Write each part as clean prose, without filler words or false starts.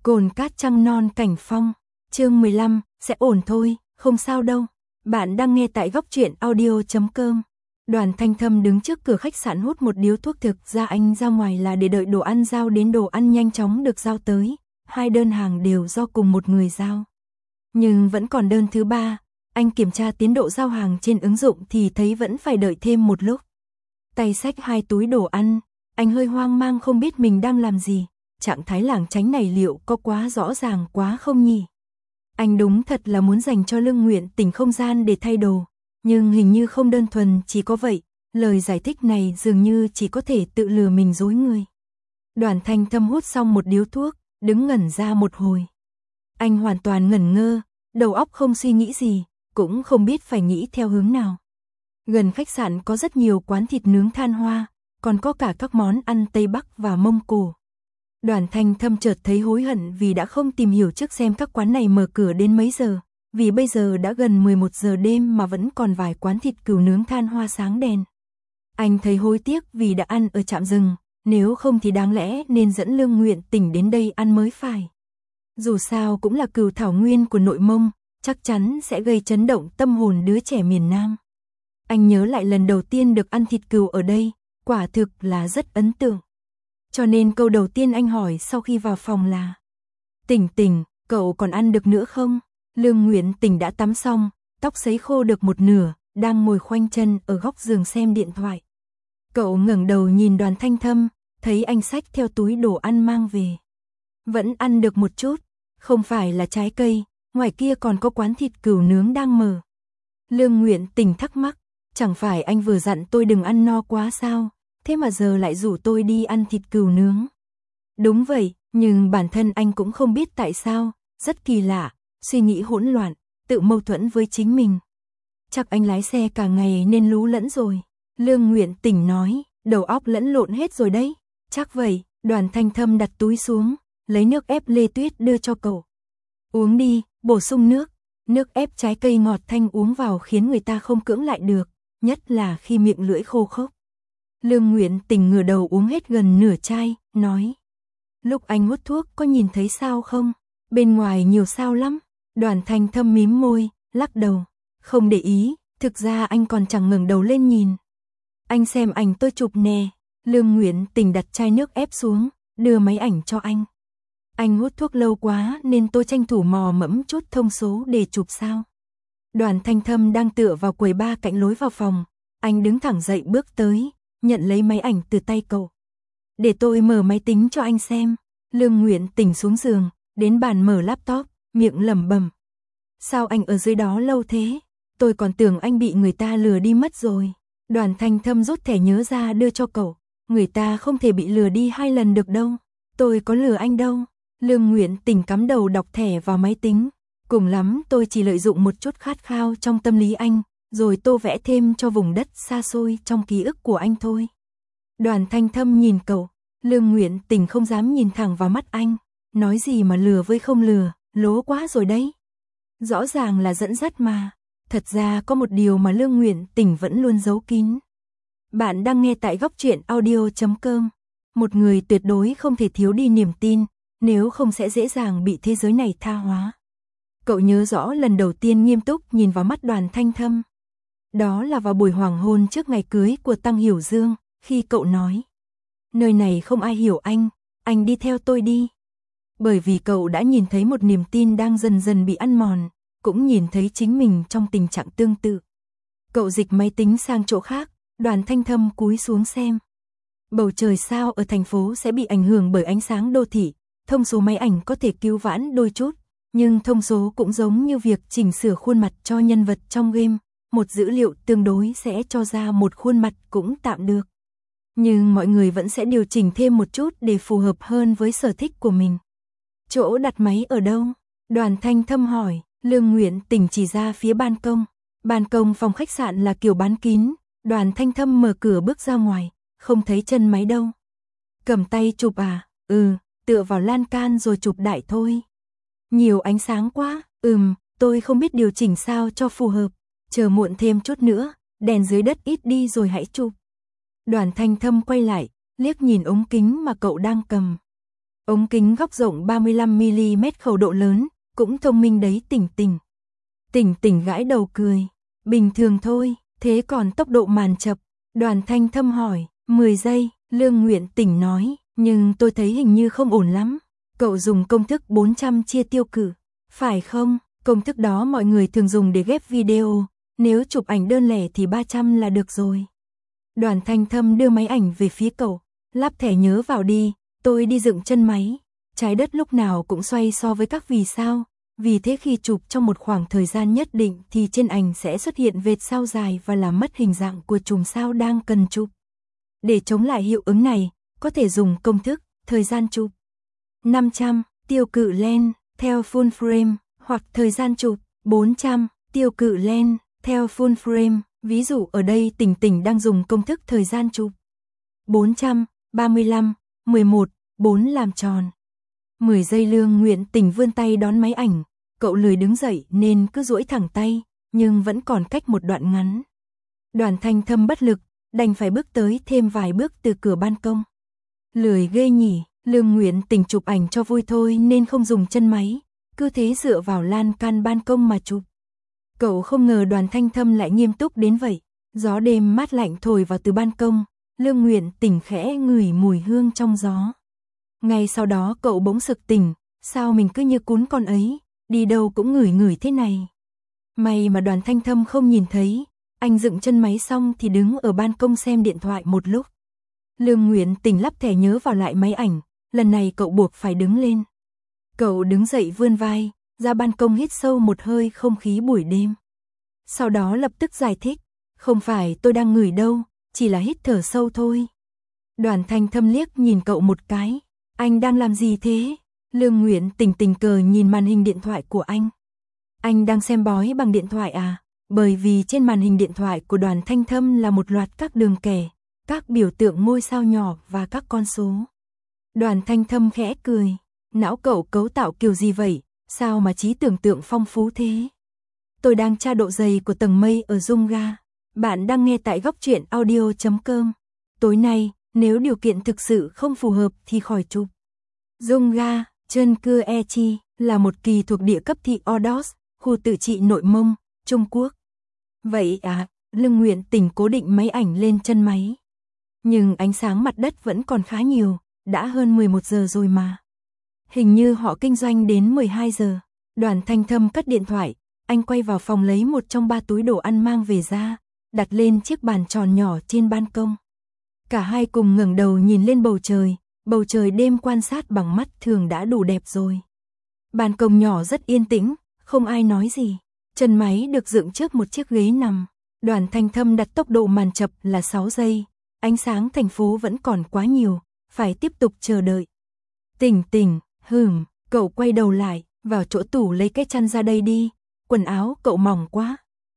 Cồn cát trăng non cảnh phong, chương 15, sẽ ổn thôi, không sao đâu. Bạn đang nghe tại góc truyện audio.com. Đoàn Thanh Thâm đứng trước cửa khách sạn hút một điếu thuốc, thực ra anh ra ngoài là để đợi đồ ăn giao đến, đồ ăn nhanh chóng được giao tới. Hai đơn hàng đều do cùng một người giao. Nhưng vẫn còn đơn thứ ba, anh kiểm tra tiến độ giao hàng trên ứng dụng thì thấy vẫn phải đợi thêm một lúc. Tay xách hai túi đồ ăn, anh hơi hoang mang không biết mình đang làm gì. Trạng thái lảng tránh này liệu có quá rõ ràng quá không nhỉ? Anh đúng thật là muốn dành cho Lương Nguyện Tình không gian để thay đồ, nhưng hình như không đơn thuần chỉ có vậy, lời giải thích này dường như chỉ có thể tự lừa mình dối người. Đoàn Thanh Thâm hút xong một điếu thuốc, đứng ngẩn ra một hồi. Anh hoàn toàn ngẩn ngơ, đầu óc không suy nghĩ gì, cũng không biết phải nghĩ theo hướng nào. Gần khách sạn có rất nhiều quán thịt nướng than hoa, còn có cả các món ăn Tây Bắc và Mông Cổ. Đoàn Thanh Thâm chợt thấy hối hận vì đã không tìm hiểu trước xem các quán này mở cửa đến mấy giờ, vì bây giờ đã gần 11 giờ đêm mà vẫn còn vài quán thịt cừu nướng than hoa sáng đèn. Anh thấy hối tiếc vì đã ăn ở trạm rừng, nếu không thì đáng lẽ nên dẫn Lương Nguyện Tình đến đây ăn mới phải. Dù sao cũng là cừu thảo nguyên của nội Mông, chắc chắn sẽ gây chấn động tâm hồn đứa trẻ miền Nam. Anh nhớ lại lần đầu tiên được ăn thịt cừu ở đây, quả thực là rất ấn tượng. Cho nên câu đầu tiên anh hỏi sau khi vào phòng là: Tình Tình, cậu còn ăn được nữa không? Lương Nguyện Tình đã tắm xong, tóc sấy khô được một nửa, đang ngồi khoanh chân ở góc giường xem điện thoại. Cậu ngẩng đầu nhìn Đoàn Thanh Thâm, thấy anh xách theo túi đồ ăn mang về. Vẫn ăn được một chút, không phải là trái cây, ngoài kia còn có quán thịt cừu nướng đang mở. Lương Nguyện Tình thắc mắc, chẳng phải anh vừa dặn tôi đừng ăn no quá sao? Thế mà giờ lại rủ tôi đi ăn thịt cừu nướng. Đúng vậy, nhưng bản thân anh cũng không biết tại sao, rất kỳ lạ, suy nghĩ hỗn loạn, tự mâu thuẫn với chính mình. Chắc anh lái xe cả ngày nên lú lẫn rồi. Lương Nguyện Tình nói, đầu óc lẫn lộn hết rồi đấy. Chắc vậy. Đoàn Thanh Thâm đặt túi xuống, lấy nước ép lê tuyết đưa cho cậu. Uống đi, bổ sung nước. Nước ép trái cây ngọt thanh uống vào khiến người ta không cưỡng lại được, nhất là khi miệng lưỡi khô khốc. Lương Nguyện Tình ngửa đầu uống hết gần nửa chai, nói: Lúc anh hút thuốc có nhìn thấy sao không? Bên ngoài nhiều sao lắm. Đoàn Thanh Thâm mím môi, lắc đầu. Không để ý, thực ra anh còn chẳng ngẩng đầu lên nhìn. Anh xem ảnh tôi chụp nè. Lương Nguyện Tình đặt chai nước ép xuống, đưa máy ảnh cho anh. Anh hút thuốc lâu quá nên tôi tranh thủ mò mẫm chút thông số để chụp sao. Đoàn Thanh Thâm đang tựa vào quầy bar cạnh lối vào phòng. Anh đứng thẳng dậy bước tới, nhận lấy máy ảnh từ tay cậu. Để tôi mở máy tính cho anh xem. Lương Nguyện Tình xuống giường, đến bàn mở laptop, miệng lẩm bẩm. Sao anh ở dưới đó lâu thế? Tôi còn tưởng anh bị người ta lừa đi mất rồi. Đoàn Thanh Thâm rút thẻ nhớ ra đưa cho cậu. Người ta không thể bị lừa đi 2 lần được đâu. Tôi có lừa anh đâu. Lương Nguyện Tình cắm đầu đọc thẻ vào máy tính. Cùng lắm tôi chỉ lợi dụng một chút khát khao trong tâm lý anh, rồi tô vẽ thêm cho vùng đất xa xôi trong ký ức của anh thôi. Đoàn Thanh Thâm nhìn cậu, Lương Nguyện Tình không dám nhìn thẳng vào mắt anh. Nói gì mà lừa với không lừa, lố quá rồi đấy. Rõ ràng là dẫn dắt mà. Thật ra có một điều mà Lương Nguyện Tình vẫn luôn giấu kín. Bạn đang nghe tại góc truyện audio.com. Một người tuyệt đối không thể thiếu đi niềm tin, nếu không sẽ dễ dàng bị thế giới này tha hóa. Cậu nhớ rõ lần đầu tiên nghiêm túc nhìn vào mắt Đoàn Thanh Thâm. Đó là vào buổi hoàng hôn trước ngày cưới của Tăng Hiểu Dương, khi cậu nói: Nơi này không ai hiểu anh đi theo tôi đi. Bởi vì cậu đã nhìn thấy một niềm tin đang dần dần bị ăn mòn, cũng nhìn thấy chính mình trong tình trạng tương tự. Cậu dịch máy tính sang chỗ khác, Đoàn Thanh Thâm cúi xuống xem. Bầu trời sao ở thành phố sẽ bị ảnh hưởng bởi ánh sáng đô thị, thông số máy ảnh có thể cứu vãn đôi chút, nhưng thông số cũng giống như việc chỉnh sửa khuôn mặt cho nhân vật trong game, một dữ liệu tương đối sẽ cho ra một khuôn mặt cũng tạm được. Nhưng mọi người vẫn sẽ điều chỉnh thêm một chút để phù hợp hơn với sở thích của mình. Chỗ đặt máy ở đâu? Đoàn Thanh Thâm hỏi. Lương Nguyện Tình chỉ ra phía ban công. Ban công phòng khách sạn là kiểu bán kín. Đoàn Thanh Thâm mở cửa bước ra ngoài, không thấy chân máy đâu. Cầm tay chụp à? Tựa vào lan can rồi chụp đại thôi. Nhiều ánh sáng quá. Tôi không biết điều chỉnh sao cho phù hợp. Chờ muộn thêm chút nữa, đèn dưới đất ít đi rồi hãy chụp. Đoàn Thanh Thâm quay lại, liếc nhìn ống kính mà cậu đang cầm. Ống kính góc rộng 35mm khẩu độ lớn, cũng thông minh đấy Tỉnh Tỉnh. Tỉnh Tỉnh gãi đầu cười. Bình thường thôi, thế còn tốc độ màn chập? Đoàn Thanh Thâm hỏi. 10 giây, Lương Nguyện Tỉnh nói, nhưng tôi thấy hình như không ổn lắm. Cậu dùng công thức 400 chia tiêu cự, phải không? Công thức đó mọi người thường dùng để ghép video, nếu chụp ảnh đơn lẻ thì 300 là được rồi. Đoàn Thanh Thâm đưa máy ảnh về phía cậu, lắp thẻ nhớ vào đi, tôi đi dựng chân máy. Trái đất lúc nào cũng xoay so với các vì sao, vì thế khi chụp trong một khoảng thời gian nhất định thì trên ảnh sẽ xuất hiện vệt sao dài và làm mất hình dạng của chùm sao đang cần chụp. Để chống lại hiệu ứng này, có thể dùng công thức thời gian chụp 500 tiêu cự len theo full frame hoặc thời gian chụp 400 tiêu cự len theo full frame. Ví dụ ở đây Tỉnh Tỉnh đang dùng công thức thời gian chụp 400, 35, 11, 4 làm tròn. 10 giây Lương Nguyện Tỉnh vươn tay đón máy ảnh, cậu lười đứng dậy nên cứ duỗi thẳng tay, nhưng vẫn còn cách một đoạn ngắn. Đoàn Thanh Thâm bất lực, đành phải bước tới thêm vài bước từ cửa ban công. Lười ghê nhỉ, Lương Nguyện Tỉnh chụp ảnh cho vui thôi nên không dùng chân máy, cứ thế dựa vào lan can ban công mà chụp. Cậu không ngờ Đoàn Thanh Thâm lại nghiêm túc đến vậy. Gió đêm mát lạnh thổi vào từ ban công, Lương Nguyện Tỉnh khẽ ngửi mùi hương trong gió. Ngay sau đó cậu bỗng sực tỉnh, sao mình cứ như cún con ấy, đi đâu cũng ngửi ngửi thế này. May mà Đoàn Thanh Thâm không nhìn thấy, anh dựng chân máy xong thì đứng ở ban công xem điện thoại một lúc. Lương Nguyện Tỉnh lắp thẻ nhớ vào lại máy ảnh, lần này cậu buộc phải đứng lên. Cậu đứng dậy vươn vai, ra ban công hít sâu một hơi không khí buổi đêm. Sau đó lập tức giải thích, không phải tôi đang ngửi đâu, chỉ là hít thở sâu thôi. Đoàn Thanh Thâm liếc nhìn cậu một cái, anh đang làm gì thế? Lương Nguyện Tỉnh tình cờ nhìn màn hình điện thoại của anh. Anh đang xem bói bằng điện thoại à? Bởi vì trên màn hình điện thoại của Đoàn Thanh Thâm là một loạt các đường kẻ, các biểu tượng ngôi sao nhỏ và các con số. Đoàn Thanh Thâm khẽ cười, não cậu cấu tạo kiểu gì vậy? Sao mà trí tưởng tượng phong phú thế? Tôi đang tra độ dày của tầng mây ở Zunga. Bạn đang nghe tại góc truyện audio.com. Tối nay, nếu điều kiện thực sự không phù hợp thì khỏi chụp. Zunga, Trân Cưa E Chi, là một kỳ thuộc địa cấp thị Ordos, khu tự trị Nội Mông, Trung Quốc. Vậy à, Lương Nguyện Tỉnh cố định máy ảnh lên chân máy. Nhưng ánh sáng mặt đất vẫn còn khá nhiều, đã hơn 11 giờ rồi mà. Hình như họ kinh doanh đến 12 giờ. Đoàn Thanh Thâm cất điện thoại, anh quay vào phòng lấy một trong 3 túi đồ ăn mang về ra, đặt lên chiếc bàn tròn nhỏ trên ban công. Cả hai cùng ngẩng đầu nhìn lên bầu trời đêm quan sát bằng mắt thường đã đủ đẹp rồi. Ban công nhỏ rất yên tĩnh, không ai nói gì. Chân máy được dựng trước một chiếc ghế nằm. Đoàn Thanh Thâm đặt tốc độ màn chập là 6 giây. Ánh sáng thành phố vẫn còn quá nhiều, phải tiếp tục chờ đợi. Tỉnh Tỉnh, cậu quay đầu lại, vào chỗ tủ lấy cái chăn ra đây đi, quần áo cậu mỏng quá.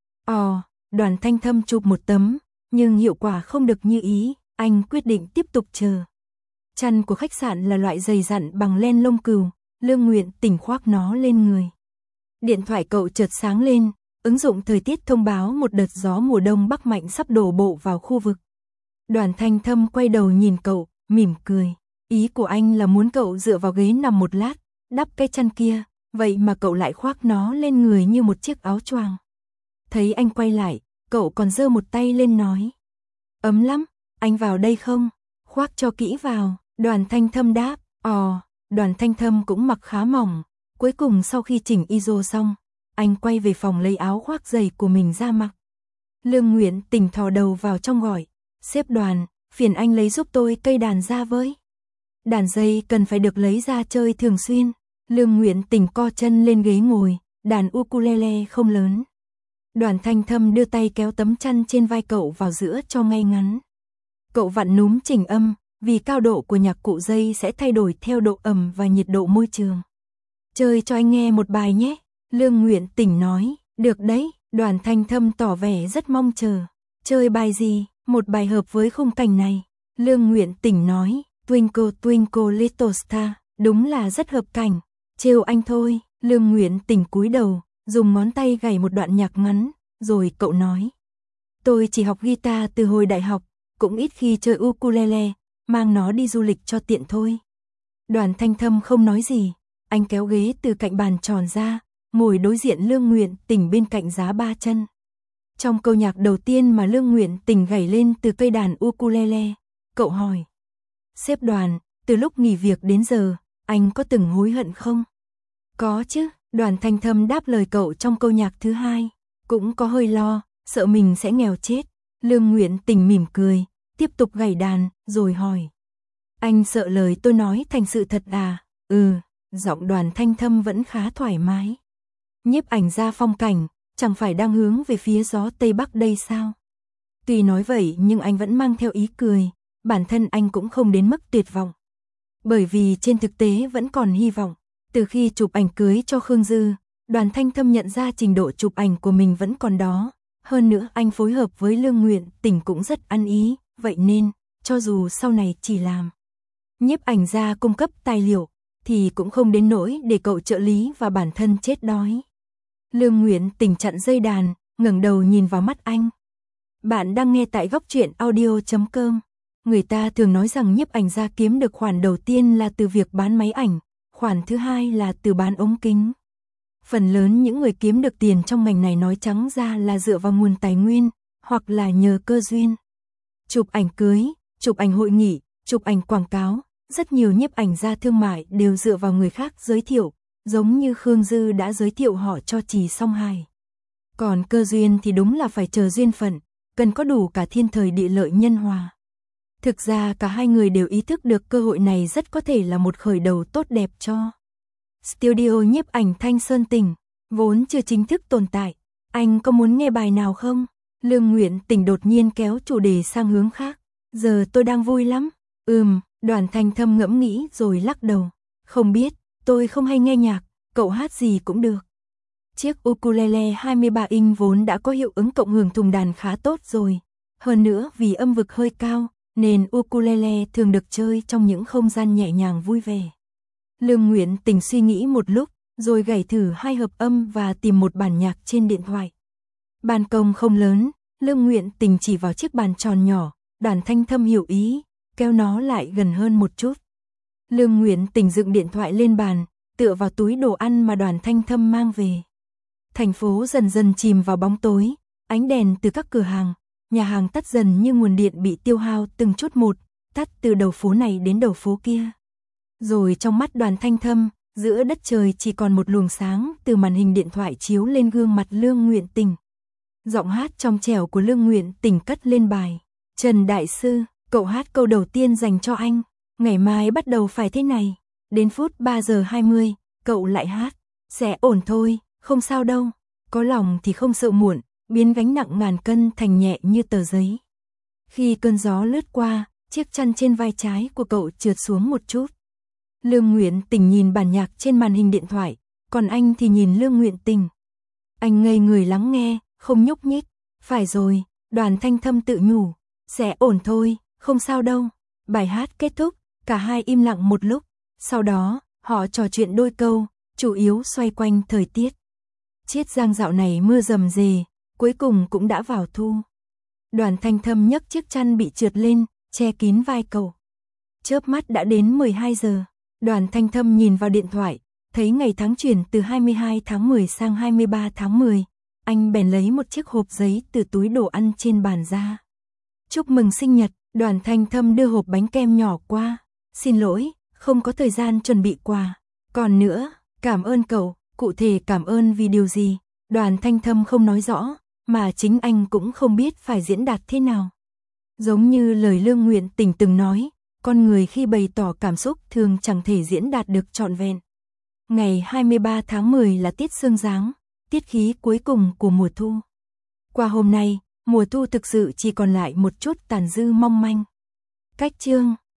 Đoàn Thanh Thâm chụp một tấm, nhưng hiệu quả không được như ý, anh quyết định tiếp tục chờ. Chăn của khách sạn là loại dày dặn bằng len lông cừu, Lương Nguyện Tỉnh khoác nó lên người. Điện thoại cậu chợt sáng lên, ứng dụng thời tiết thông báo một đợt gió mùa đông bắc mạnh sắp đổ bộ vào khu vực. Đoàn Thanh Thâm quay đầu nhìn cậu, mỉm cười. Ý của anh là muốn cậu dựa vào ghế nằm một lát, đắp cái chăn kia, vậy mà cậu lại khoác nó lên người như một chiếc áo choàng. Thấy anh quay lại, cậu còn giơ một tay lên nói. Ấm lắm, anh vào đây không? Khoác cho kỹ vào, Đoàn Thanh Thâm đáp. Đoàn Thanh Thâm cũng mặc khá mỏng. Cuối cùng sau khi chỉnh ISO xong, anh quay về phòng lấy áo khoác dày của mình ra mặc. Lương Nguyện Tỉnh thò đầu vào trong gọi. Sếp Đoàn, phiền anh lấy giúp tôi cây đàn ra với. Đàn dây cần phải được lấy ra chơi thường xuyên. Lương Nguyện Tỉnh co chân lên ghế ngồi, đàn ukulele không lớn. Đoàn Thanh Thâm đưa tay kéo tấm chăn trên vai cậu vào giữa cho ngay ngắn. Cậu vặn núm chỉnh âm, vì cao độ của nhạc cụ dây sẽ thay đổi theo độ ẩm và nhiệt độ môi trường. Chơi cho anh nghe một bài nhé, Lương Nguyện Tỉnh nói. Được đấy, Đoàn Thanh Thâm tỏ vẻ rất mong chờ. Chơi bài gì? Một bài hợp với khung cảnh này. Lương Nguyện Tỉnh nói, Twinkle Twinkle Little Star, đúng là rất hợp cảnh. Trêu anh thôi. Lương Nguyện Tỉnh cúi đầu, dùng ngón tay gảy một đoạn nhạc ngắn, rồi cậu nói. Tôi chỉ học guitar từ hồi đại học, cũng ít khi chơi ukulele, mang nó đi du lịch cho tiện thôi. Đoàn Thanh Thâm không nói gì, anh kéo ghế từ cạnh bàn tròn ra, ngồi đối diện Lương Nguyện Tình bên cạnh giá ba chân. Trong câu nhạc đầu tiên mà Lương Nguyện Tình gảy lên từ cây đàn ukulele, cậu hỏi. Sếp Đoàn, từ lúc nghỉ việc đến giờ, anh có từng hối hận không? Có chứ, Đoàn Thanh Thâm đáp lời cậu trong câu nhạc thứ hai, cũng có hơi lo, sợ mình sẽ nghèo chết. Lương Nguyện Tình mỉm cười, tiếp tục gảy đàn, rồi hỏi. Anh sợ lời tôi nói thành sự thật à? Giọng Đoàn Thanh Thâm vẫn khá thoải mái. Nhiếp ảnh gia phong cảnh, chẳng phải đang hướng về phía gió Tây Bắc đây sao? Tuy nói vậy nhưng anh vẫn mang theo ý cười, bản thân anh cũng không đến mức tuyệt vọng. Bởi vì trên thực tế vẫn còn hy vọng. Từ khi chụp ảnh cưới cho Khương Dư, Đoàn Thanh Thâm nhận ra trình độ chụp ảnh của mình vẫn còn đó. Hơn nữa anh phối hợp với Lương Nguyện Tình cũng rất ăn ý, vậy nên, cho dù sau này chỉ làm nhiếp ảnh gia cung cấp tài liệu, thì cũng không đến nỗi để cậu trợ lý và bản thân chết đói. Lương Nguyện Tình chặn dây đàn, ngẩng đầu nhìn vào mắt anh. Bạn đang nghe tại Góc Truyện Audio.com. Người ta thường nói rằng nhiếp ảnh gia kiếm được khoản đầu tiên là từ việc bán máy ảnh, khoản thứ hai là từ bán ống kính. Phần lớn những người kiếm được tiền trong ngành này nói trắng ra là dựa vào nguồn tài nguyên, hoặc là nhờ cơ duyên. Chụp ảnh cưới, chụp ảnh hội nghị, chụp ảnh quảng cáo, rất nhiều nhiếp ảnh gia thương mại đều dựa vào người khác giới thiệu, giống như Khương Dư đã giới thiệu họ cho Trì Song Hài. Còn cơ duyên thì đúng là phải chờ duyên phận, cần có đủ cả thiên thời địa lợi nhân hòa. Thực ra cả hai người đều ý thức được cơ hội này rất có thể là một khởi đầu tốt đẹp cho studio nhiếp ảnh Thanh Sơn Tỉnh, vốn chưa chính thức tồn tại. Anh có muốn nghe bài nào không? Lương Nguyện Tình đột nhiên kéo chủ đề sang hướng khác. Giờ tôi đang vui lắm. Đoàn Thanh Thâm ngẫm nghĩ rồi lắc đầu. Không biết, tôi không hay nghe nhạc, cậu hát gì cũng được. Chiếc ukulele 23 inch vốn đã có hiệu ứng cộng hưởng thùng đàn khá tốt rồi. Hơn nữa vì âm vực hơi cao, nên ukulele thường được chơi trong những không gian nhẹ nhàng vui vẻ. Lương Nguyện Tình suy nghĩ một lúc, rồi gảy thử hai hợp âm và tìm một bản nhạc trên điện thoại. Ban công không lớn, Lương Nguyện Tình chỉ vào chiếc bàn tròn nhỏ, Đoàn Thanh Thâm hiểu ý, kéo nó lại gần hơn một chút. Lương Nguyện Tình dựng điện thoại lên bàn, tựa vào túi đồ ăn mà Đoàn Thanh Thâm mang về. Thành phố dần dần chìm vào bóng tối, ánh đèn từ các cửa hàng, nhà hàng tắt dần như nguồn điện bị tiêu hao từng chút một, tắt từ đầu phố này đến đầu phố kia. Rồi trong mắt Đoàn Thanh Thâm, giữa đất trời chỉ còn một luồng sáng từ màn hình điện thoại chiếu lên gương mặt Lương Nguyện Tình. Giọng hát trong trẻo của Lương Nguyện Tình cất lên bài. Trần Đại Sư, cậu hát câu đầu tiên dành cho anh. Ngày mai bắt đầu phải thế này. Đến phút 3 giờ 20, cậu lại hát. Sẽ ổn thôi, không sao đâu. Có lòng thì không sợ muộn, biến gánh nặng ngàn cân thành nhẹ như tờ giấy. Khi cơn gió lướt qua, chiếc chăn trên vai trái của cậu trượt xuống một chút. Lương Nguyện Tình nhìn bản nhạc trên màn hình điện thoại, còn anh thì nhìn Lương Nguyện Tình. Anh ngây người lắng nghe, không nhúc nhích. Phải rồi, Đoàn Thanh Thâm tự nhủ. Sẽ ổn thôi, không sao đâu. Bài hát kết thúc, cả hai im lặng một lúc. Sau đó, họ trò chuyện đôi câu, chủ yếu xoay quanh thời tiết. Chiết Giang dạo này mưa rầm rề, cuối cùng cũng đã vào thu. Đoàn Thanh Thâm nhấc chiếc chăn bị trượt lên, che kín vai cậu. Chớp mắt đã đến 12 giờ. Đoàn Thanh Thâm nhìn vào điện thoại, thấy ngày tháng chuyển từ 22 tháng 10 sang 23 tháng 10. Anh bèn lấy một chiếc hộp giấy từ túi đồ ăn trên bàn ra. Chúc mừng sinh nhật, Đoàn Thanh Thâm đưa hộp bánh kem nhỏ qua. Xin lỗi, không có thời gian chuẩn bị quà. Còn nữa, cảm ơn cậu, cụ thể cảm ơn vì điều gì? Đoàn Thanh Thâm không nói rõ, mà chính anh cũng không biết phải diễn đạt thế nào. Giống như lời Lương Nguyện Tình từng nói, con người khi bày tỏ cảm xúc thường chẳng thể diễn đạt được trọn vẹn. Ngày 23 tháng 10 là tiết sương giáng, tiết khí cuối cùng của mùa thu. Qua hôm nay, mùa thu thực sự chỉ còn lại một chút tàn dư mong manh. Cách chương